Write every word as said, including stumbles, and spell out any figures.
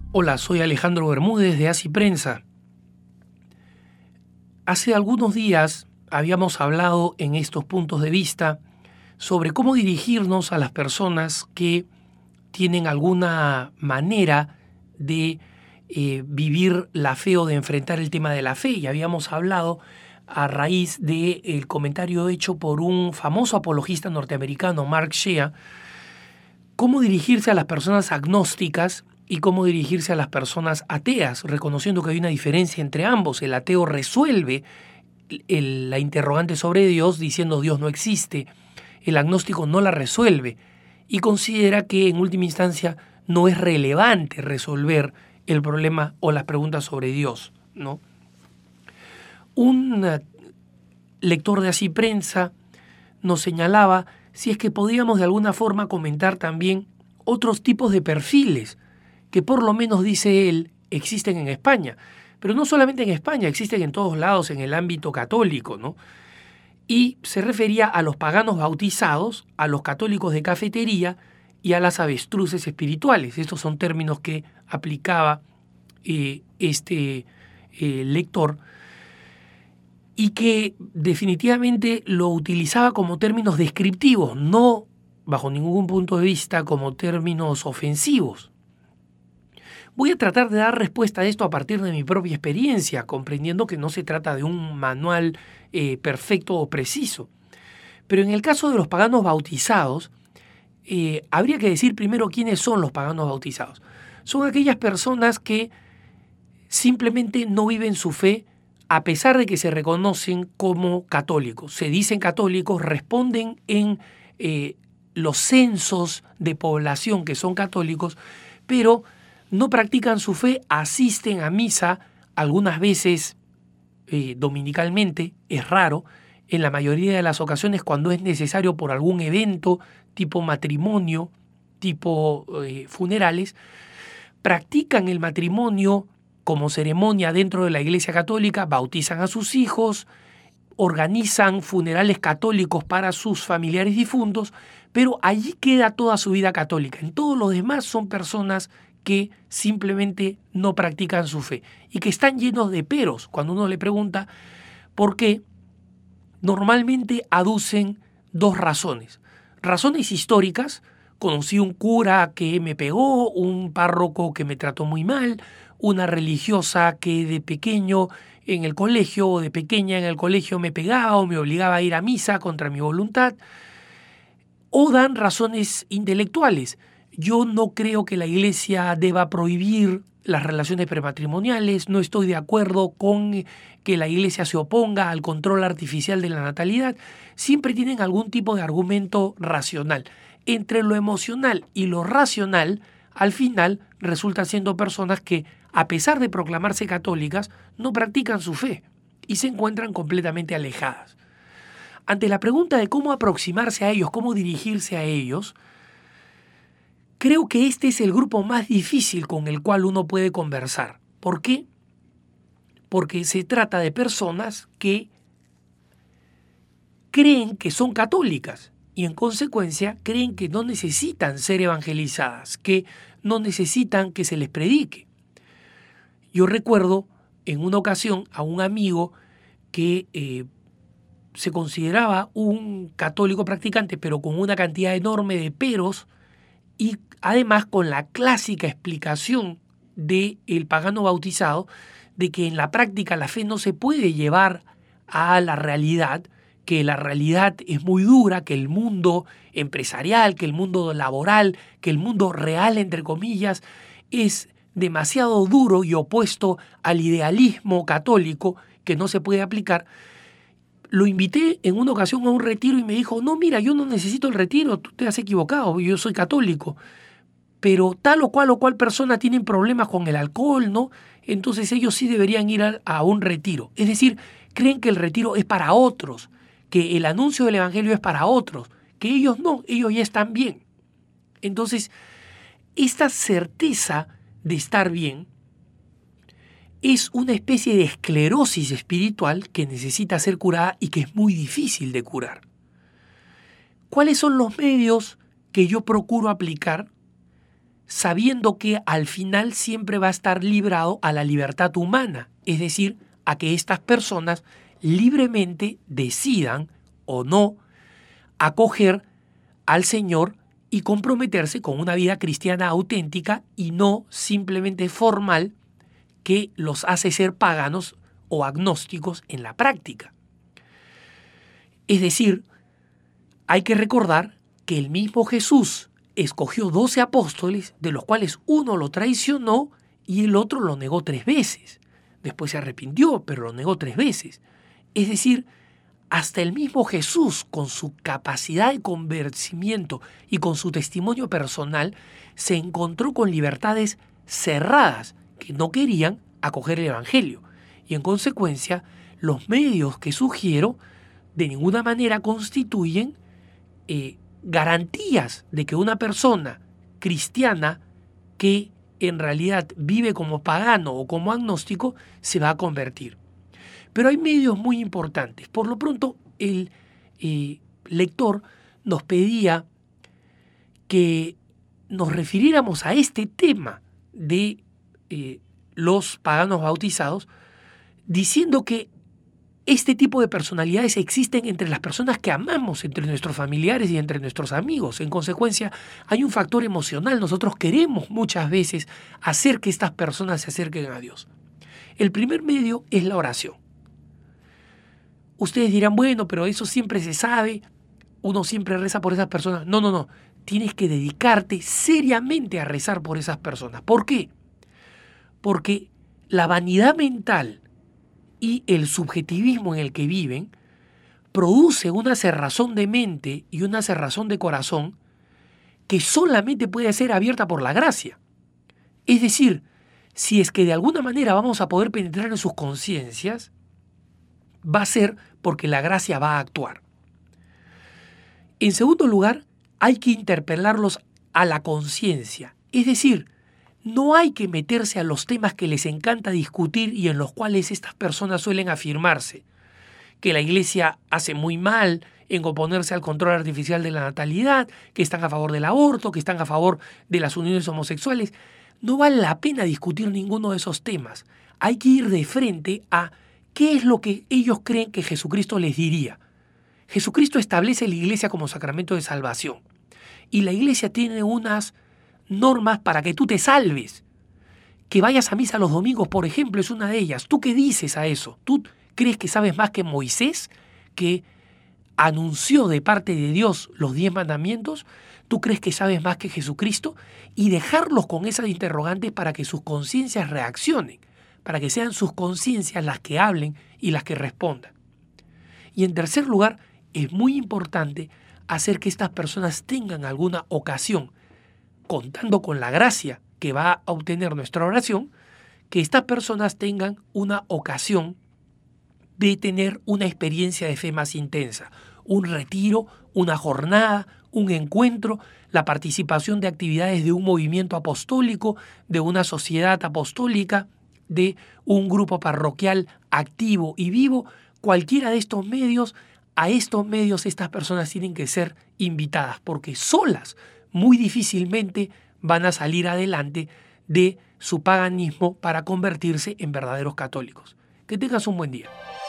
Hola, soy Alejandro Bermúdez de Así Prensa. Hace algunos días habíamos hablado en estos puntos de vista sobre cómo dirigirnos a las personas que tienen alguna manera de eh, vivir la fe o de enfrentar el tema de la fe. Y habíamos hablado a raíz del comentario hecho por un famoso apologista norteamericano, Mark Shea, cómo dirigirse a las personas agnósticas y cómo dirigirse a las personas ateas, reconociendo que hay una diferencia entre ambos. El ateo resuelve el, la interrogante sobre Dios diciendo Dios no existe. El agnóstico no la resuelve y considera que en última instancia no es relevante resolver el problema o las preguntas sobre Dios, ¿no? Un lector de Así Prensa nos señalaba si es que podíamos de alguna forma comentar también otros tipos de perfiles que por lo menos, dice él, existen en España. Pero no solamente en España, existen en todos lados en el ámbito católico, ¿no? Y se refería a los paganos bautizados, a los católicos de cafetería y a las avestruces espirituales. Estos son términos que aplicaba eh, este eh, lector y que definitivamente lo utilizaba como términos descriptivos, no bajo ningún punto de vista como términos ofensivos. Voy a tratar de dar respuesta a esto a partir de mi propia experiencia, comprendiendo que no se trata de un manual eh, perfecto o preciso. Pero en el caso de los paganos bautizados, eh, habría que decir primero quiénes son los paganos bautizados. Son aquellas personas que simplemente no viven su fe a pesar de que se reconocen como católicos. Se dicen católicos, responden en eh, los censos de población que son católicos, pero no practican su fe, asisten a misa algunas veces eh, dominicalmente, es raro, en la mayoría de las ocasiones cuando es necesario por algún evento tipo matrimonio, tipo eh, funerales, practican el matrimonio como ceremonia dentro de la Iglesia Católica, bautizan a sus hijos, organizan funerales católicos para sus familiares difuntos, pero allí queda toda su vida católica. En todo lo demás son personas que simplemente no practican su fe y que están llenos de peros. Cuando uno le pregunta por qué, normalmente aducen dos razones. Razones históricas: conocí un cura que me pegó, un párroco que me trató muy mal, una religiosa que de pequeño en el colegio o de pequeña en el colegio me pegaba o me obligaba a ir a misa contra mi voluntad. O dan razones intelectuales. Yo no creo que la Iglesia deba prohibir las relaciones prematrimoniales, no estoy de acuerdo con que la Iglesia se oponga al control artificial de la natalidad. Siempre tienen algún tipo de argumento racional. Entre lo emocional y lo racional, al final resultan siendo personas que, a pesar de proclamarse católicas, no practican su fe y se encuentran completamente alejadas. Ante la pregunta de cómo aproximarse a ellos, cómo dirigirse a ellos, creo que este es el grupo más difícil con el cual uno puede conversar. ¿Por qué? Porque se trata de personas que creen que son católicas y en consecuencia creen que no necesitan ser evangelizadas, que no necesitan que se les predique. Yo recuerdo en una ocasión a un amigo que eh, se consideraba un católico practicante, pero con una cantidad enorme de peros, y además con la clásica explicación del pagano bautizado de que en la práctica la fe no se puede llevar a la realidad, que la realidad es muy dura, que el mundo empresarial, que el mundo laboral, que el mundo real, entre comillas, es demasiado duro y opuesto al idealismo católico que no se puede aplicar. Lo invité en una ocasión a un retiro y me dijo, no, mira, yo no necesito el retiro, tú te has equivocado, yo soy católico. Pero tal o cual o cual persona tienen problemas con el alcohol, ¿no? Entonces ellos sí deberían ir a, a un retiro. Es decir, creen que el retiro es para otros, que el anuncio del evangelio es para otros, que ellos no, ellos ya están bien. Entonces, esta certeza de estar bien es una especie de esclerosis espiritual que necesita ser curada y que es muy difícil de curar. ¿Cuáles son los medios que yo procuro aplicar? sabiendo que al final siempre va a estar librado a la libertad humana, es decir, a que estas personas libremente decidan o no acoger al Señor y comprometerse con una vida cristiana auténtica y no simplemente formal que los hace ser paganos o agnósticos en la práctica. Es decir, hay que recordar que el mismo Jesús escogió doce apóstoles, de los cuales uno lo traicionó y el otro lo negó tres veces. Después se arrepintió, pero lo negó tres veces. Es decir, hasta el mismo Jesús, con su capacidad de convencimiento y con su testimonio personal, se encontró con libertades cerradas que no querían acoger el Evangelio. Y en consecuencia, los medios que sugiero de ninguna manera constituyen eh, garantías de que una persona cristiana que en realidad vive como pagano o como agnóstico se va a convertir. Pero hay medios muy importantes. Por lo pronto, el eh, lector nos pedía que nos refiriéramos a este tema de eh, los paganos bautizados, diciendo que este tipo de personalidades existen entre las personas que amamos, entre nuestros familiares y entre nuestros amigos. En consecuencia, hay un factor emocional. Nosotros queremos muchas veces hacer que estas personas se acerquen a Dios. El primer medio es la oración. Ustedes dirán, bueno, pero eso siempre se sabe, uno siempre reza por esas personas. No, no, no. Tienes que dedicarte seriamente a rezar por esas personas. ¿Por qué? Porque la vanidad mental y el subjetivismo en el que viven produce una cerrazón de mente y una cerrazón de corazón que solamente puede ser abierta por la gracia. Es decir, si es que de alguna manera vamos a poder penetrar en sus conciencias, va a ser porque la gracia va a actuar. En segundo lugar, hay que interpelarlos a la conciencia. Es decir, no hay que meterse a los temas que les encanta discutir y en los cuales estas personas suelen afirmarse. Que la Iglesia hace muy mal en oponerse al control artificial de la natalidad, que están a favor del aborto, que están a favor de las uniones homosexuales. No vale la pena discutir ninguno de esos temas. Hay que ir de frente a qué es lo que ellos creen que Jesucristo les diría. Jesucristo establece la Iglesia como sacramento de salvación. Y la Iglesia tiene unas normas para que tú te salves. Que vayas a misa los domingos, por ejemplo, es una de ellas. ¿Tú qué dices a eso? ¿Tú crees que sabes más que Moisés, que anunció de parte de Dios los diez mandamientos? ¿Tú crees que sabes más que Jesucristo? Y dejarlos con esas interrogantes para que sus conciencias reaccionen, para que sean sus conciencias las que hablen y las que respondan. Y en tercer lugar, es muy importante hacer que estas personas tengan alguna ocasión, contando con la gracia que va a obtener nuestra oración, que estas personas tengan una ocasión de tener una experiencia de fe más intensa, un retiro, una jornada, un encuentro, la participación de actividades de un movimiento apostólico, de una sociedad apostólica, de un grupo parroquial activo y vivo. Cualquiera de estos medios, a estos medios estas personas tienen que ser invitadas, porque solas muy difícilmente van a salir adelante de su paganismo para convertirse en verdaderos católicos. Que tengas un buen día.